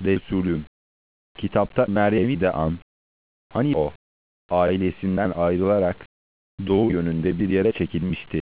Resulüm. Kitapta Meryem'i de an. Hani o, ailesinden ayrılarak doğu yönünde bir yere çekilmişti.